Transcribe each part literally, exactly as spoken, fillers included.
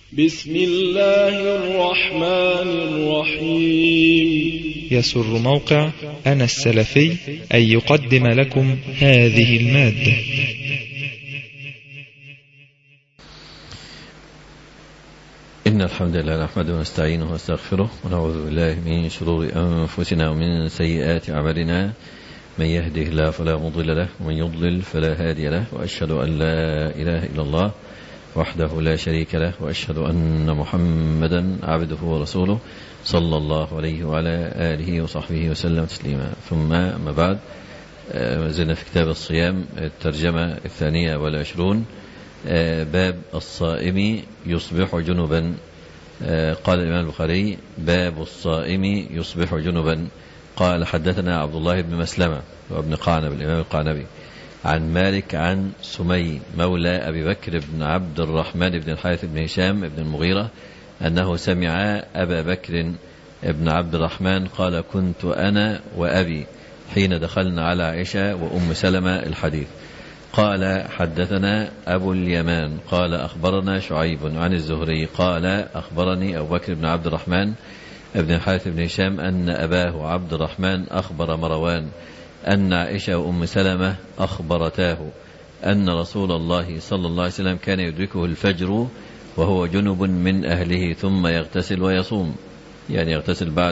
بسم الله الرحمن الرحيم. يسر موقع أنا السلفي أن يقدم لكم هذه المادة. إن الحمد لله نحمده ونستعينه ونستغفره ونعوذ بالله من شرور أنفسنا ومن سيئات أعمالنا، من يهده الله فلا مضل له ومن يضلل فلا هادي له، وأشهد أن لا إله إلا الله وحده لا شريك له، وأشهد أن محمدا عبده ورسوله صلى الله عليه وعلى آله وصحبه وسلم تسليما. ثم ما بعد، زلنا في كتاب الصيام الترجمة الثانية والعشرون، باب الصائم يصبح جنبا. قال الإمام البخاري: باب الصائم يصبح جنبا. قال: حدثنا عبد الله بن مسلمة وابن قعنب الإمام القعنبي عن مالك عن سمي مولى أبي بكر بن عبد الرحمن بن الحارث بن هشام بن المغيرة أنه سمع أبا بكر بن عبد الرحمن قال: كنت أنا وأبي حين دخلنا على عائشة وأم سلمة الحديث. قال: حدثنا أبو اليمان قال: أخبرنا شعيب عن الزهري قال: أخبرني أبو بكر بن عبد الرحمن ابن الحارث بن هشام أن أباه عبد الرحمن أخبر مروان أن عائشة وأم سلمة أخبرتاه أن رسول الله صلى الله عليه وسلم كان يدركه الفجر وهو جنب من أهله ثم يغتسل ويصوم، يعني يغتسل بعد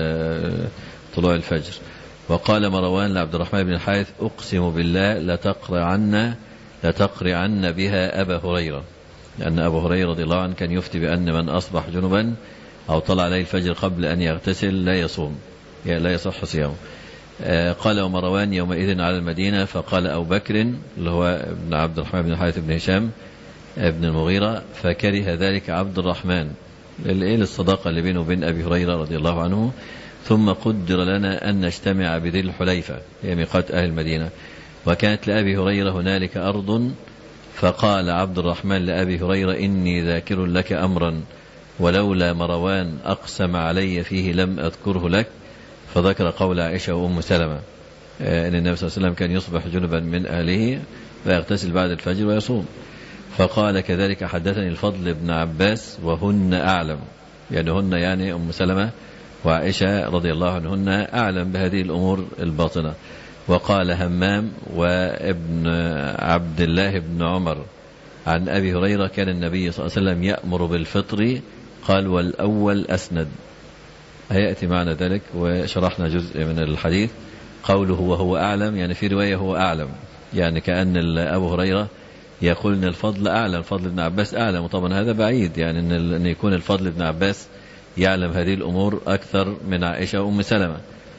طلوع الفجر. وقال مروان لعبد الرحمن بن الحارث: أقسم بالله لتقرعن لتقرعن بها أبا هريرة، لأن أبو هريرة رضي الله عنه كان يفتي بأن من أصبح جنبا أو طلع عليه الفجر قبل أن يغتسل لا يصوم، يعني لا يصح صيامه. قال: ومروان يومئذ على المدينة، فقال أبو بكر اللي هو ابن عبد الرحمن بن الحارث بن هشام ابن المغيرة: فكره ذلك عبد الرحمن للصداقة اللي بينه وبين أبي هريرة رضي الله عنه. ثم قدر لنا أن نجتمع بذي الحليفة هي ميقات أهل المدينة، وكانت لأبي هريرة هنالك أرض، فقال عبد الرحمن لأبي هريرة: إني ذاكر لك أمرا ولولا مروان أقسم علي فيه لم أذكره لك. فذكر قول عائشة وأم سلمة أن النبي صلى الله عليه وسلم كان يصبح جنبا من أهله فيغتسل بعد الفجر ويصوم. فقال: كذلك حدثني الفضل بن عباس وهن أعلم، يعني هن يعني أم سلمة وعائشة رضي الله عنهن أعلم بهذه الأمور الباطنة. وقال همام وابن عبد الله بن عمر عن أبي هريرة: كان النبي صلى الله عليه وسلم يأمر بالفطر. قال: والأول أسند. هيأتي معنا ذلك وشرحنا جزء من الحديث. قوله وهو أعلم، يعني في رواية هو أعلم، يعني كأن أبو هريرة يقول أن الفضل أعلم، فضل ابن عباس أعلم، وطبعا هذا بعيد، يعني أن يكون الفضل ابن عباس يعلم هذه الأمور أكثر من عائشة وأم سلمة،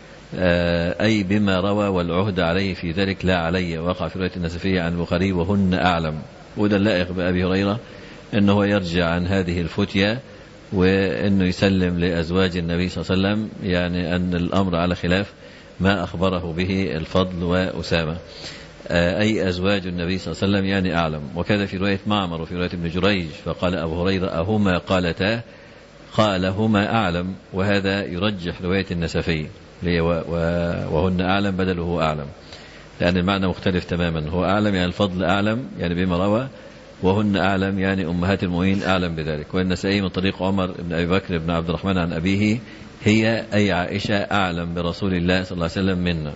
أي بما روى والعهد عليه في ذلك لا علي. وقع في رواية النسفية عن البخاري وهن أعلم، وده اللائق بأبي هريرة أنه يرجع عن هذه الفتية وأنه يسلم لأزواج النبي صلى الله عليه وسلم، يعني أن الأمر على خلاف ما أخبره به الفضل وأسامة، أي أزواج النبي صلى الله عليه وسلم يعني أعلم. وكذا في رواية معمر وفي رواية ابن جريج، فقال أبو هريرة: أهما قالتا؟ قال: هما أعلم. وهذا يرجح رواية النسفي وهن أعلم بدل هو أعلم، لأن المعنى مختلف تماما. هو أعلم يعني الفضل أعلم يعني بما روى، وهن أعلم يعني أمهات المؤمنين أعلم بذلك. والنسائي من طريق عمر بن أبي بكر بن عبد الرحمن عن أبيه: هي أي عائشة أعلم برسول الله صلى الله عليه وسلم منا،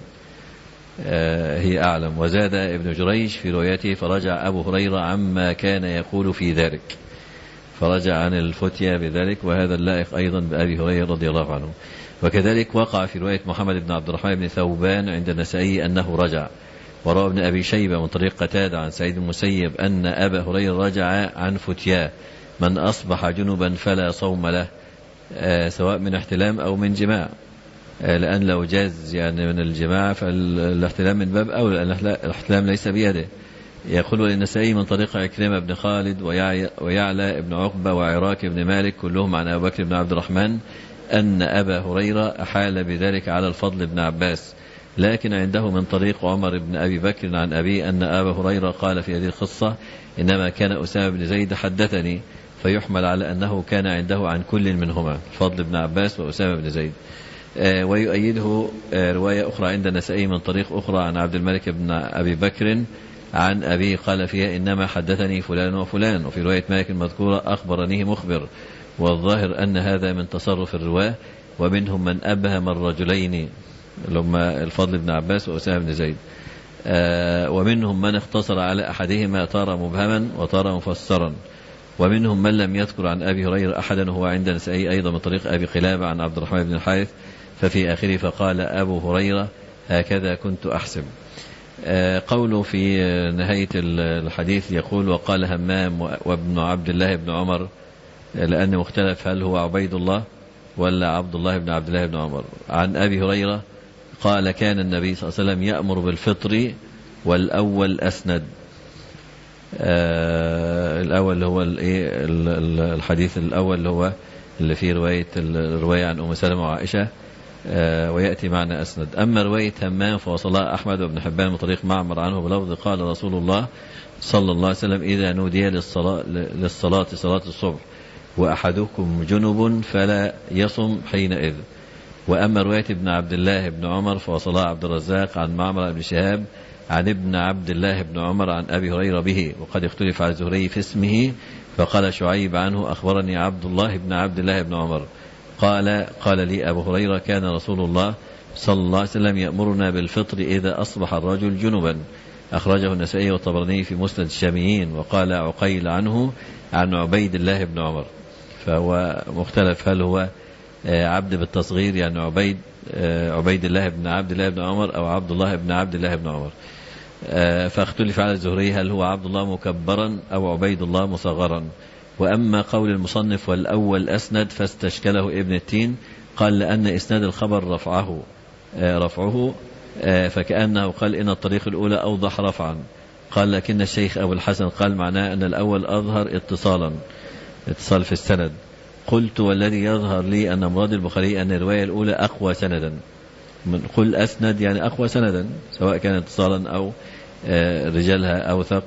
آه هي أعلم. وزاد ابن جريج في روايته: فرجع أبو هريرة عما كان يقول في ذلك، فرجع عن الفتية بذلك، وهذا اللائق أيضا بأبي هريرة رضي الله عنه. وكذلك وقع في رواية محمد بن عبد الرحمن بن ثوبان عند النسائي أنه رجع. وروى ابن أبي شيبة من طريق قتادة عن سعيد المسيب أن أبا هريرة رجع عن فتياه: من أصبح جنبا فلا صوم له، آه سواء من احتلام أو من جماع، آه لأن لو جاز يعني من الجماع فالاحتلام من باب أولى، لأن الاحتلام ليس بيده. يقول للنسائي من طريق عكرمة بن خالد ويعلى بن عقبة وعراك بن مالك كلهم عن أبي بكر بن عبد الرحمن أن أبا هريرة أحال بذلك على الفضل بن عباس، لكن عنده من طريق عمر بن أبي بكر عن أبي أن أبا هريرة قال في هذه القصة: إنما كان أسامة بن زيد حدثني، فيحمل على أنه كان عنده عن كل منهما، الفضل بن عباس وأسامة بن زيد. آه ويؤيده آه رواية أخرى عند النسائي من طريق أخرى عن عبد الملك بن أبي بكر عن أبي قال فيها إنما حدثني فلان وفلان. وفي رواية مالك المذكورة أخبرنيه مخبر، والظاهر أن هذا من تصرف الرواة. ومنهم من أبهم الرجلين لما الفضل بن عباس وأسامة بن زيد، آه ومنهم من اختصر على أحدهما طار مبهما وطار مفسرا. ومنهم من لم يذكر عن أبي هريرة أحدا، هو عند النسائي أيضا من طريق أبي قلابة عن عبد الرحمن بن الحارث، ففي آخره فقال أبو هريرة هكذا كنت أحسب. آه قوله في نهاية الحديث يقول وقال همام وابن عبد الله بن عمر، لأن مختلف هل هو عبيد الله ولا عبد الله بن عبد الله بن عمر. عن أبي هريرة قال كان النبي صلى الله عليه وسلم يأمر بالفطر، والأول أسند. آه الأول اللي هو الحديث الأول اللي هو اللي فيه رواية الرواية عن أم سلمة وعائشة، آه ويأتي معنا أسند. أما رواية همام فوصلها أحمد وابن حبان من طريق معمر عنه بلفظ قال رسول الله صلى الله عليه وسلم إذا نودي للصلاة, للصلاة صلاة الصبح وأحدكم جنب فلا يصم حينئذ. وأما رواية ابن عبد الله بن عمر فوصلها عبد الرزاق عن معمر بن شهاب عن ابن عبد الله بن عمر عن أبي هريرة به، وقد اختلف على الزهري في اسمه، فقال شعيب عنه أخبرني عبد الله بن عبد الله بن عمر قال قال لي أبو هريرة كان رسول الله صلى الله عليه وسلم يأمرنا بالفطر إذا أصبح الرجل جنبا. أخرجه النسائي والطبراني في مسند الشاميين. وقال عقيل عنه عن عبيد الله بن عمر، فهو مختلف هل هو عبد بالتصغير يعني عبيد عبيد الله بن عبد الله بن عمر أو عبد الله بن عبد الله بن عمر. فاختلف على الزهري هل هو عبد الله مكبرا أو عبيد الله مصغرا. وأما قول المصنف والأول أسند فاستشكله ابن التين، قال لأن إسناد الخبر رفعه رفعه فكأنه قال إن الطريق الأولى أوضح رفعا. قال لكن الشيخ أبو الحسن قال معناه أن الأول أظهر اتصالا اتصال في السند. قلت والذي يظهر لي أن مراد البخاري أن الرواية الأولى أقوى سندا، من قل أسند يعني أقوى سندا سواء كان اتصالا أو رجالها أوثق،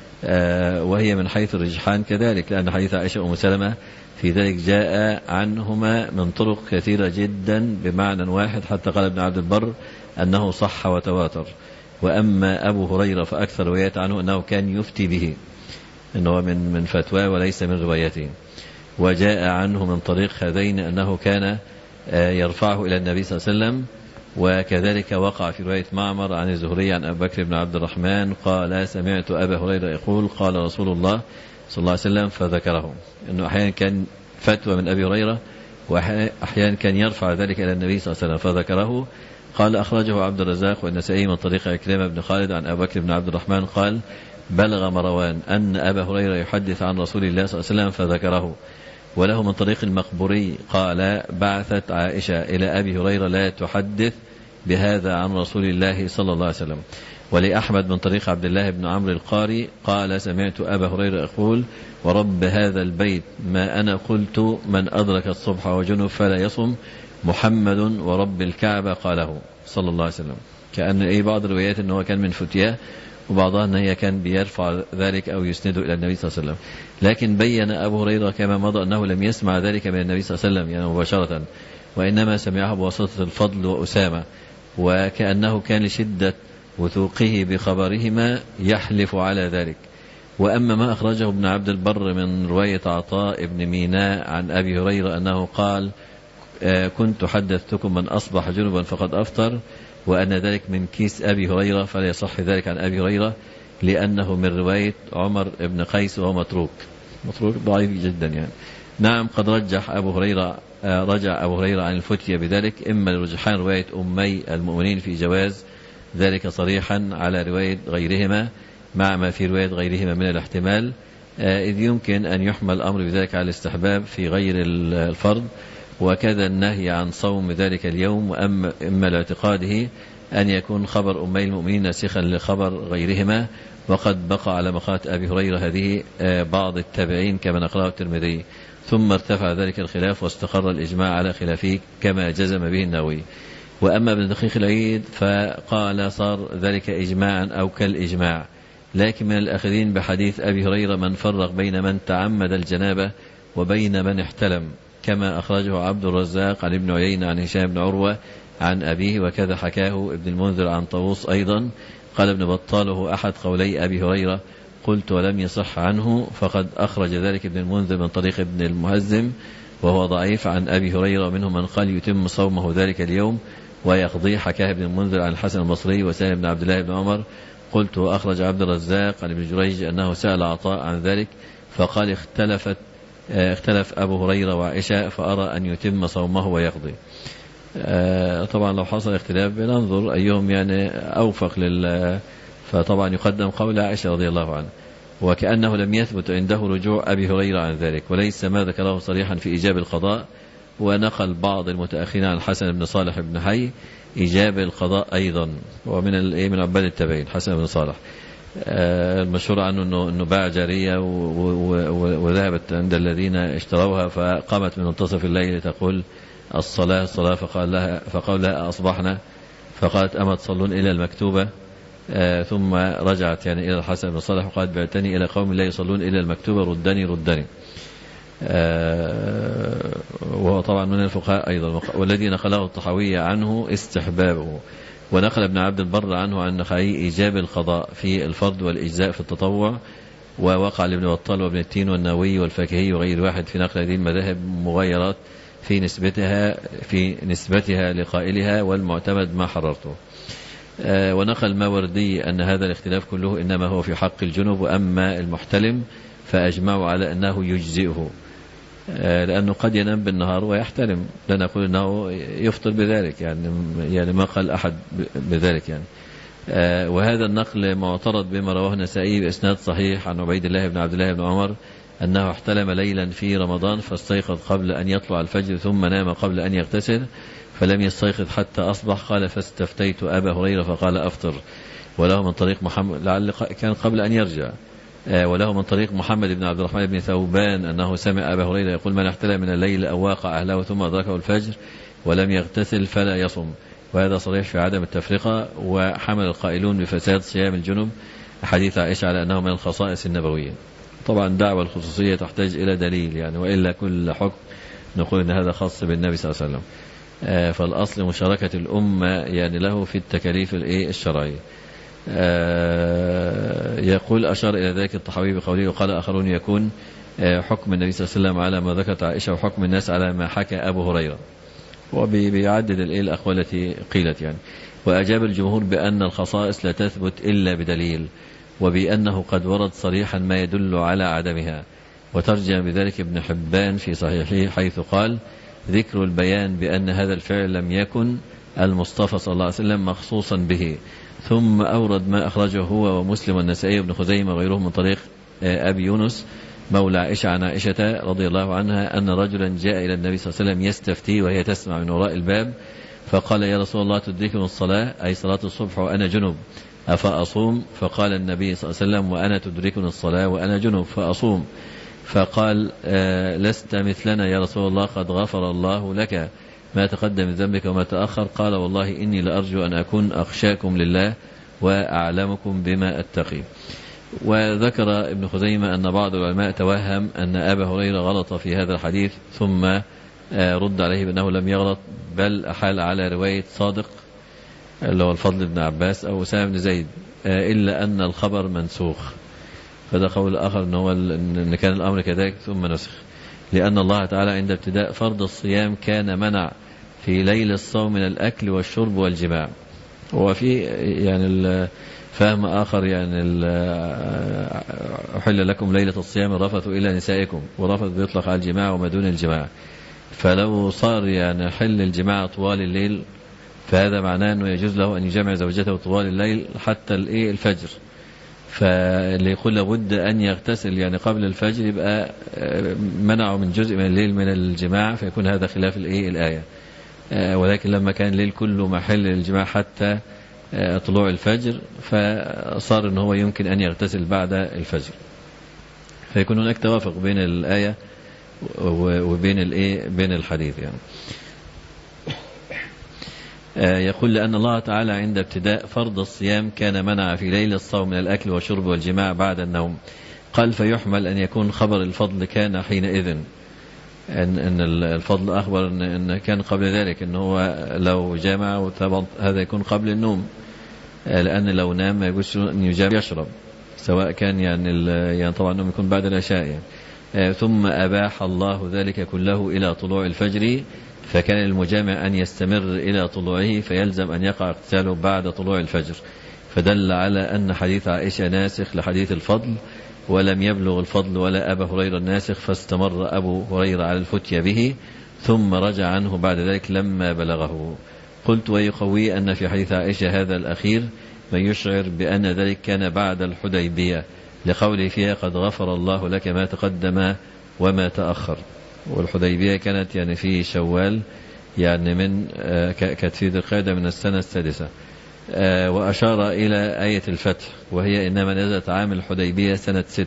وهي من حيث الرجحان كذلك، لأن حديث عائشة وأم سلمة في ذلك جاء عنهما من طرق كثيرة جدا بمعنى واحد، حتى قال ابن عبد البر أنه صح وتواتر. وأما أبو هريرة فأكثر روايات عنه أنه كان يفتي به، أنه من من فتوى وليس من روايته. وجاء عنه من طريق هذين أنه كان يرفعه إلى النبي صلى الله عليه وسلم. وكذلك وقع في رواية معمر عن الزهري عن أبي بكر بن عبد الرحمن قال سمعت أبا هريرة يقول قال رسول الله صلى الله عليه وسلم، فذكره. أنه أحيانا كان فتوى من أبي هريرة وأحيانا كان يرفع ذلك إلى النبي صلى الله عليه وسلم فذكره. قال أخرجه عبد الرزاق والنسائي من طريق عكرمة بن خالد عن أبي بكر بن عبد الرحمن قال بلغ مروان أن أبا هريرة يحدث عن رسول الله صلى الله عليه وسلم فذكره. وله من طريق المقبوري قال بعثت عائشة إلى أبي هريرة لا تحدث بهذا عن رسول الله صلى الله عليه وسلم. ولأحمد من طريق عبد الله بن عمرو القاري قال سمعت أبا هريرة يقول ورب هذا البيت ما أنا قلت من أدرك الصبح وجنب فلا يصم محمد ورب الكعبة قاله صلى الله عليه وسلم. كأن أي بعض الروايات أنه كان من فتياه، وبعضها أنه كان بيرفع ذلك أو يسنده إلى النبي صلى الله عليه وسلم. لكن بين أبو هريرة كما مضى أنه لم يسمع ذلك من النبي صلى الله عليه وسلم يعني مباشرة، وإنما سمعه بواسطة الفضل وأسامة، وكأنه كان لشدة وثوقه بخبرهما يحلف على ذلك. وأما ما أخرجه ابن عبد البر من رواية عطاء بن ميناء عن أبي هريرة أنه قال كنت حدثتكم من أصبح جنبا فقد أفطر، وأن ذلك من كيس أبي هريرة، فلا يصح ذلك عن أبي هريرة لأنه من رواية عمر بن قيس وهو متروك متروك ضعيف جدا يعني. نعم قد رجح أبو هريرة رجع أبو هريرة عن الفتية بذلك، إما لرجحان رواية أمي المؤمنين في جواز ذلك صريحا على رواية غيرهما مع ما في رواية غيرهما من الاحتمال، إذ يمكن أن يحمل الأمر بذلك على الاستحباب في غير الفرض، وكذا النهي عن صوم ذلك اليوم. وأما إما لاعتقاده أن يكون خبر أمي المؤمنين ناسخا لخبر غيرهما، وقد بقى على مقالة أبي هريرة هذه بعض التابعين كما نقله الترمذي، ثم ارتفع ذلك الخلاف واستقر الإجماع على خلافه كما جزم به النووي. وأما ابن دقيق العيد فقال صار ذلك إجماعا أو كالإجماع، لكن من الأخذين بحديث أبي هريرة من فرق بين من تعمد الجنابة وبين من احتلم، كما أخرجه عبد الرزاق عن ابن عيينة عن هشام بن عروة عن أبيه، وكذا حكاه ابن المنذر عن طاووس أيضا قال ابن بطال هو أحد قولي أبي هريرة. قلت ولم يصح عنه، فقد أخرج ذلك ابن المنذر من طريق ابن المهزم وهو ضعيف عن أبي هريرة، ومنهم من قال يتم صومه ذلك اليوم ويقضي. حكاه ابن المنذر عن الحسن البصري وسالم بن عبد الله بن عمر. قلت وأخرج عبد الرزاق عن ابن جريج أنه سأل عطاء عن ذلك فقال اختلفت اختلف أبو هريرة وعائشة فأرى أن يتم صومه ويقضي. طبعا لو حصل اختلاف بننظر أيهم يعني أوفق لل فطبعا يقدم قول عائشة رضي الله عنها، وكأنه لم يثبت عنده رجوع أبي هريرة عن ذلك، وليس ما ذكره صريحا في إيجاب القضاء. ونقل بعض المتأخرين عن الحسن بن صالح بن حي إيجاب القضاء أيضا، ومن من عباد التابعين حسن بن صالح المشهور عنه أنه, إنه باع جارية وذهبت عند الذين اشتروها، فقامت من منتصف الليل تقول الصلاة الصلاة، فقال لها فقال لها أصبحنا، فقالت أما تصلون إلى المكتوبة؟ آه ثم رجعت يعني إلى الحسن بن صالح وقالت بعتني إلى قوم لا يصلون إلى المكتوبة ردني ردني. آه وهو طبعا من الفقهاء أيضا. والذي نقله الطحاوي عنه استحبابه. ونقل ابن عبد البر عنه عن النخعي إيجاب القضاء في الفرض والإجزاء في التطوع. ووقع لابن بطال وابن التين والنووي والفاكهي وغير واحد في نقل هذه المذاهب مغيرات في نسبتها في نسبتها لقائلها، والمعتمد ما حررته. آه ونقل الماوردي أن هذا الاختلاف كله إنما هو في حق الجنوب، وأما المحتلم فأجمعوا على أنه يجزئه، آه لأنه قد ينام بالنهار ويحتلم، لا نقول أنه يفطر بذلك يعني, يعني ما قال أحد بذلك يعني. آه وهذا النقل معترض بما رواه النسائي بإسناد صحيح عن عبيد الله بن عبد الله بن عمر أنه احتلم ليلا في رمضان فاستيقظ قبل أن يطلع الفجر ثم نام قبل أن يغتسل فلم يستيقظ حتى أصبح. قال فاستفتيت أبا هريرة فقال أفطر. وله من طريق محمد لعل كان قبل أن يرجع. وله من طريق محمد بن عبد الرحمن بن ثوبان أنه سمع أبا هريرة يقول من احتلم من الليل أو واقع أهله ثم أدركه الفجر ولم يغتسل فلا يصم. وهذا صريح في عدم التفرقة. وحمل القائلون بفساد صيام الجنب حديث عائشة على أنه من الخصائص النبوية. طبعا دعوة الخصوصية تحتاج إلى دليل يعني، وإلا كل حكم نقول أن هذا خاص بالنبي صلى الله عليه وسلم. آه فالأصل مشاركة الأمة يعني له في التكاليف الشرعية. آه يقول أشار إلى ذلك الطحاوي بقوله وقال آخرون يكون آه حكم النبي صلى الله عليه وسلم على ما ذكرت عائشة وحكم الناس على ما حكى أبو هريرة، وبيعدد الأقوال التي قيلت يعني. وأجاب الجمهور بأن الخصائص لا تثبت إلا بدليل، وبأنه قد ورد صريحا ما يدل على عدمها. وترجم بذلك ابن حبان في صحيحه حيث قال ذكر البيان بأن هذا الفعل لم يكن المصطفى صلى الله عليه وسلم مخصوصا به. ثم أورد ما أخرجه هو ومسلم والنسائي وابن خزيمة وغيرهم من طريق أبي يونس مولى عائشة عن عائشة رضي الله عنها أن رجلا جاء إلى النبي صلى الله عليه وسلم يستفتي وهي تسمع من وراء الباب، فقال يا رسول الله تدركني الصلاة أي صلاة الصبح وأنا جنب أفأصوم؟ فقال النبي صلى الله عليه وسلم وأنا تدركني الصلاة وأنا جنب فأصوم. فقال آه لست مثلنا يا رسول الله قد غفر الله لك ما تقدم من ذنبك وما تأخر. قال والله إني لأرجو أن أكون أخشاكم لله وأعلمكم بما أتقي. وذكر ابن خزيمة أن بعض العلماء توهم أن أبا هريرة غلط في هذا الحديث ثم آه رد عليه بأنه لم يغلط، بل أحال على رواية صادق اللي هو الفضل بن عباس أو أسامة بن زيد، آه إلا أن الخبر منسوخ. فده قول آخر أنه هو أن كان الأمر كذلك ثم نسخ، لأن الله تعالى عند ابتداء فرض الصيام كان منع في ليل الصوم من الأكل والشرب والجماع. وفي يعني فهم آخر يعني أحل لكم ليلة الصيام الرفث إلى نسائكم، ورفث بيطلق على الجماع وما دون الجماع. فلو صار يعني حل الجماع طوال الليل فهذا معناه أنه يجوز له أن يجمع زوجته طوال الليل حتى الفجر. فاللي يقول لابد أن يغتسل يعني قبل الفجر يبقى منعه من جزء من الليل من الجماع، فيكون هذا خلاف الآية. ولكن لما كان الليل كله محل الجماع حتى طلوع الفجر فصار أنه هو يمكن أن يغتسل بعد الفجر، فيكون هناك توافق بين الآية وبين الإيه بين الحديث يعني. يقول لأن الله تعالى عند ابتداء فرض الصيام كان منع في ليل الصوم من الأكل والشرب والجماع بعد النوم. قال فيحمل أن يكون خبر الفضل كان حينئذ أن, أن الفضل أخبر أن كان قبل ذلك أنه هو لو جمع هذا يكون قبل النوم، لأن لو نام ما يجوز أن يجامع يشرب، سواء كان يعني, يعني طبعا أنه يكون بعد العشاء يعني. ثم أباح الله ذلك كله إلى طلوع الفجر، فكان المجامع أن يستمر إلى طلوعه، فيلزم أن يقع اغتساله بعد طلوع الفجر. فدل على أن حديث عائشة ناسخ لحديث الفضل، ولم يبلغ الفضل ولا أبا هريرة الناسخ، فاستمر أبو هريرة على الفتية به، ثم رجع عنه بعد ذلك لما بلغه. قلت ويقوي أن في حديث عائشة هذا الأخير من يشعر بأن ذلك كان بعد الحديبية، لقوله فيها قد غفر الله لك ما تقدم وما تأخر. والحديبية كانت يعني في شوال، يعني من كانت في ذي القعدة من السنة السادسة. وأشار إلى آية الفتح، وهي إنما نزلت عام الحديبية سنة ست.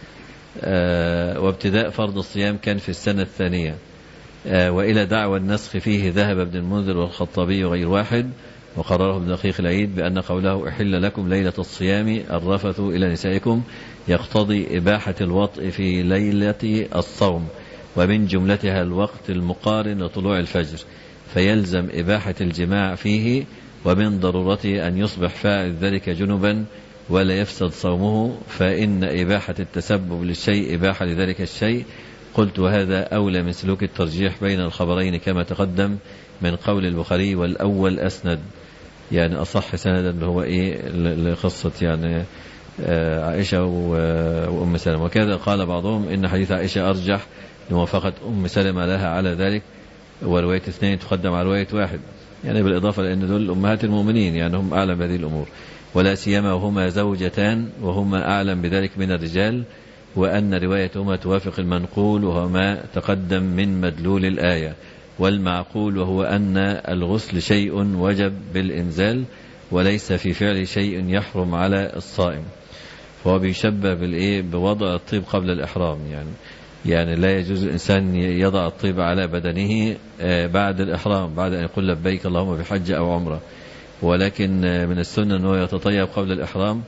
وابتداء فرض الصيام كان في السنة الثانية. وإلى دعوى النسخ فيه ذهب ابن المنذر والخطابي وغير واحد، وقرره ابن دقيق العيد بأن قوله أحل لكم ليلة الصيام الرفث إلى نسائكم يقتضي إباحة الوطء في ليلة الصوم، ومن جملتها الوقت المقارن لطلوع الفجر، فيلزم إباحة الجماع فيه، ومن ضرورته أن يصبح فاعل ذلك جنبا ولا يفسد صومه، فإن إباحة التسبب للشيء إباحة لذلك الشيء. قلت وهذا أولى من سلوك الترجيح بين الخبرين كما تقدم من قول البخاري، والأول أسند، يعني أصح سندا هو إيه لقصة يعني عائشة وأم سلمة. وكذا قال بعضهم إن حديث عائشة أرجح لموافقة أم سلمة لها على ذلك، ورواية اثنين تقدم على رواية واحد، يعني بالإضافة لأن دول أمهات المؤمنين، يعني هم أعلم بهذه الأمور، ولا سيما وهما زوجتان وهما أعلم بذلك من الرجال، وأن روايتهما توافق المنقول وهو ما تقدم من مدلول الآية، والمعقول وهو أن الغسل شيء وجب بالإنزال، وليس في فعل شيء يحرم على الصائم. فهو بيشبه بالإيه بوضع الطيب قبل الإحرام، يعني يعني لا يجوز الإنسان يضع الطيب على بدنه بعد الإحرام، بعد أن يقول لبيك اللهم بحج أو عمرة، ولكن من السنة أنه يتطيب قبل الإحرام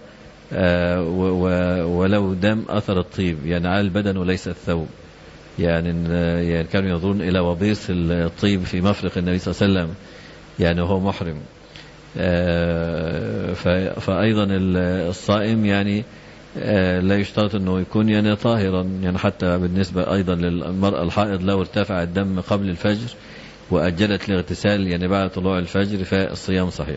ولو دم أثر الطيب يعني على البدن وليس الثوب. يعني, يعني كانوا ينظرون إلى وبيص الطيب في مفرق النبي صلى الله عليه وسلم يعني وهو محرم. فأيضا الصائم يعني لا يشترط أنه يكون يعني طاهرا، يعني حتى بالنسبة أيضا للمرأة الحائض لو ارتفع الدم قبل الفجر وأجلت الاغتسال يعني بعد طلوع الفجر فالصيام صحيح.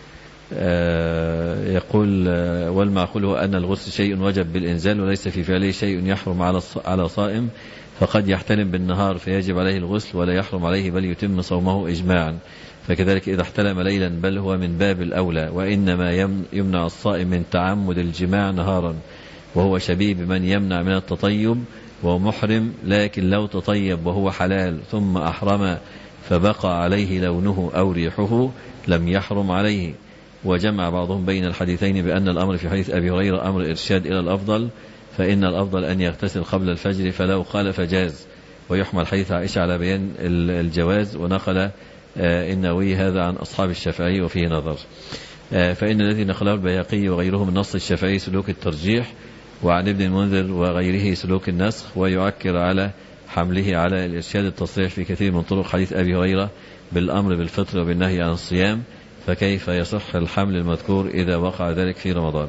يقول والمعقول هو أن الغسل شيء وجب بالإنزال وليس في فعله شيء يحرم على على صائم، فقد يحتلم بالنهار فيجب عليه الغسل ولا يحرم عليه بل يتم صومه إجماعا، فكذلك إذا احتلم ليلا بل هو من باب الأولى. وإنما يمنع الصائم من تعمد الجماع نهارا، وهو شبيه بمن يمنع من التطيب وهو محرم، لكن لو تطيب وهو حلال ثم أحرم فبقى عليه لونه أو ريحه لم يحرم عليه. وجمع بعضهم بين الحديثين بأن الأمر في حديث أبي هريرة أمر إرشاد إلى الأفضل، فإن الأفضل أن يغتسل قبل الفجر، فلو قال فجاز. ويحمل حديث عائشة على بيان الجواز، ونقل النووي هذا عن أصحاب الشافعي وفيه نظر. فإن الذي نقله البيهقي وغيره من نص الشافعي سلوك الترجيح، وعن ابن المنذر وغيره سلوك النسخ، ويعكر على حمله على الإرشاد التصريح في كثير من طرق حديث أبي هريرة بالأمر بالفطر وبالنهي عن الصيام، فكيف يصح الحمل المذكور إذا وقع ذلك في رمضان؟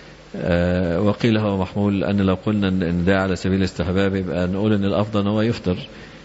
أه وقيل هو محمول أن لو قلنا أن ده على سبيل الاستحباب يبقى نقول أن الأفضل هو يفطر،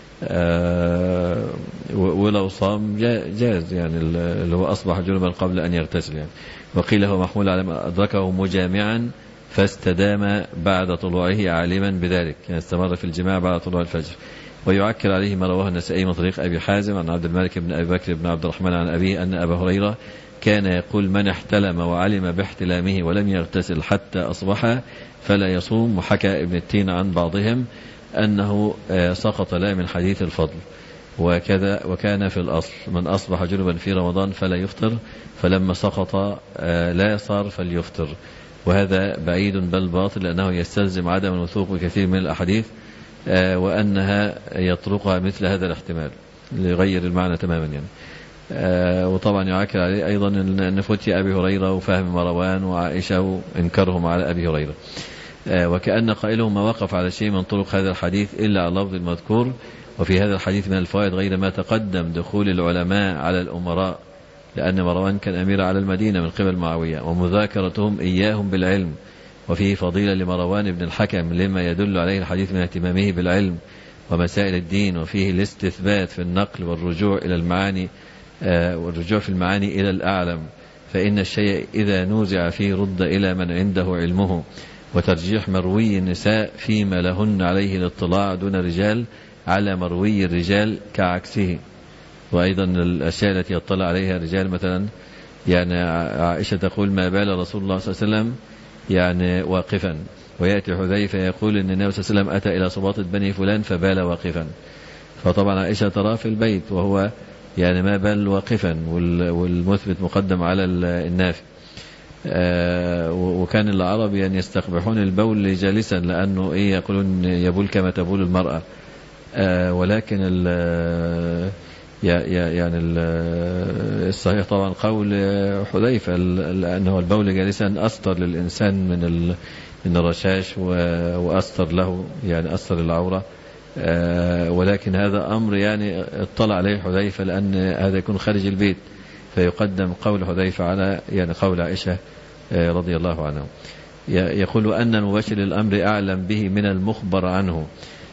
أه ولو صام جاز يعني اللي هو أصبح جنبا قبل أن يغتسل يعني. وقيل هو محمول على ما أدركه مجامعا فاستدام بعد طلوعه عالما بذلك، يعني استمر في الجماع بعد طلوع الفجر. ويعكر عليه ما رواه النسائي من طريق أبي حازم عن عبد الملك بن أبي بكر بن عبد الرحمن عن أبيه أن أبا هريرة كان يقول من احتلم وعلم باحتلامه ولم يغتسل حتى أصبح فلا يصوم. وحكى ابن التين عن بعضهم أنه سقط لا من حديث الفضل، وكذا وكان في الأصل من أصبح جنبا في رمضان فلا يفطر، فلما سقط لا صار فليفطر، وهذا بعيد بل باطل لأنه يستلزم عدم الوثوق بكثير من الأحاديث وأنها يطرقها مثل هذا الاحتمال لغير المعنى تماما يعني. وطبعا يعكر عليه أيضا أن فتي أبي هريرة وفهم مروان وعائشة وإنكرهم على أبي هريرة، وكأن قائلهم ما وقف على شيء من طرق هذا الحديث إلا على اللفظ المذكور. وفي هذا الحديث من الفوائد غير ما تقدم دخول العلماء على الأمراء لأن مروان كان أمير على المدينة من قبل معاوية، ومذاكرتهم إياهم بالعلم، وفيه فضيلة لمروان بن الحكم لما يدل عليه الحديث من اهتمامه بالعلم ومسائل الدين، وفيه الاستثبات في النقل والرجوع إلى المعاني آه والرجوع في المعاني إلى الأعلم، فإن الشيء إذا نوزع فيه رد إلى من عنده علمه، وترجيح مروي النساء فيما لهن عليه الاطلاع دون الرجال على مروي الرجال كعكسه. وأيضا الأشياء التي يطلع عليها الرجال، مثلا يعني عائشة تقول ما بال رسول الله صلى الله عليه وسلم يعني واقفا، ويأتي حذيفة يقول إن النبي صلى الله عليه وسلم أتى إلى صباطة بني فلان فبال واقفا، فطبعا عائشة تراه في البيت وهو يعني ما بال واقفا، والمثبت مقدم على النافي. آه وكان العرب يعني يستقبحون البول جالسا، لأنه إيه يقولون يبول كما تبول المرأة. آه ولكن يعني الصحيح طبعا قول حذيفة، لأنه البول جالسا أستر للإنسان من من الرشاش وأستر له يعني أستر العورة. آه ولكن هذا أمر يعني اطلع عليه حذيفة، لأن هذا يكون خارج البيت، فيقدم قول حذيفة على يعني قول عائشة آه رضي الله عنه. يقول أن المباشر الأمر أعلم به من المخبر عنه،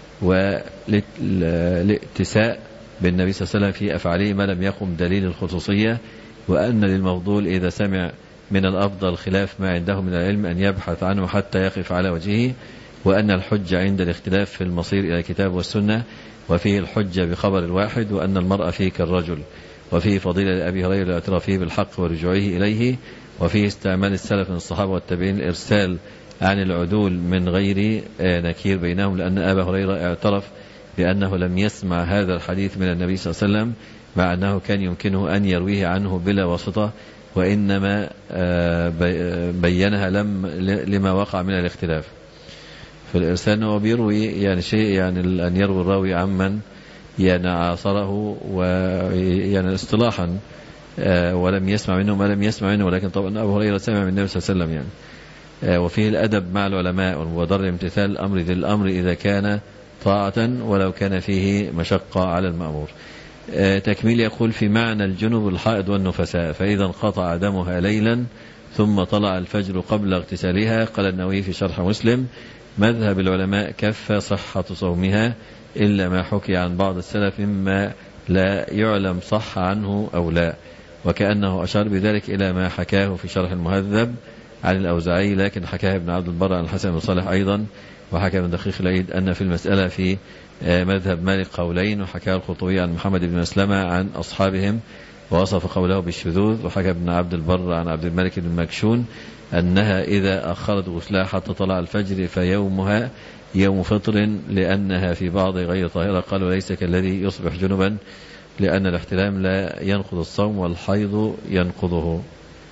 والاتساء بالنبي صلى الله عليه وسلم في أفعاله ما لم يقم دليل الخصوصية، وأن للمفضول إذا سمع من الأفضل خلاف ما عنده من العلم أن يبحث عنه حتى يقف على وجهه، وأن الحجة عند الاختلاف في المصير إلى الكتاب والسنة، وفيه الحجة بخبر الواحد، وأن المرأة فيه كالرجل، وفيه فضيلة لأبي هريرة الاعتراف بالحق ورجوعه إليه، وفيه استعمال السلف من الصحابة والتابعين الإرسال عن العدول من غير نكير بينهم، لأن أبا هريرة اعترف بأنه لم يسمع هذا الحديث من النبي صلى الله عليه وسلم، مع أنه كان يمكنه أن يرويه عنه بلا واسطة، وإنما بينها لم لما وقع من الاختلاف في الإرسال. هو بيروي يعني شيء يعني أن يروي الراوي عمن يعني عاصره ويعني اصطلاحا ولم يسمع منه ما لم يسمع منه، ولكن طبعا أبو هريرة سمع من النبي صلى الله عليه وسلم يعني. وفيه الأدب مع العلماء وضر امتثال الأمر ذي الأمر إذا كان طاعة ولو كان فيه مشقة على المأمور. تكميل يقول في معنى الجنب الحائض والنفساء، فإذا انقطع دمها ليلا ثم طلع الفجر قبل اغتسالها. قال النووي في شرح مسلم مذهب العلماء كف صحة صومها إلا ما حكي عن بعض السلف مما لا يعلم صح عنه أو لا، وكأنه أشار بذلك إلى ما حكاه في شرح المهذب عن الأوزاعي، لكن حكاه ابن عبد البر عن الحسن بن صالح أيضا، وحكى ابن دقيق العيد أن في المسألة في مذهب مالك قولين، وحكى الخطوبي عن محمد بن مسلمة عن أصحابهم ووصف قوله بالشذوذ، وحكى ابن عبد البر عن عبد الملك بن مكشون أنها إذا أخرت غسلها حتى طلع الفجر فيومها يوم فطر لأنها في بعض غير طاهرة. قالوا ليس كالذي يصبح جنبا، لأن الاحتلام لا ينقض الصوم والحيض ينقضه.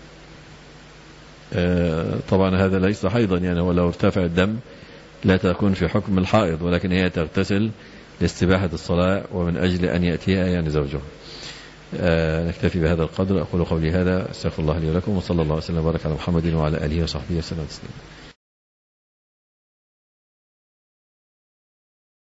طبعا هذا ليس حيضا، يعني ولو ارتفع الدم لا تكون في حكم الحائض، ولكن هي تغتسل لاستباحة الصلاة ومن أجل أن يأتيها يعني زوجها. آه نكتفي بهذا القدر. أقول قولي هذا، استغفر الله لي ولكم، وصلى الله وسلم وبارك على محمد وعلى آله وصحبه وسلم.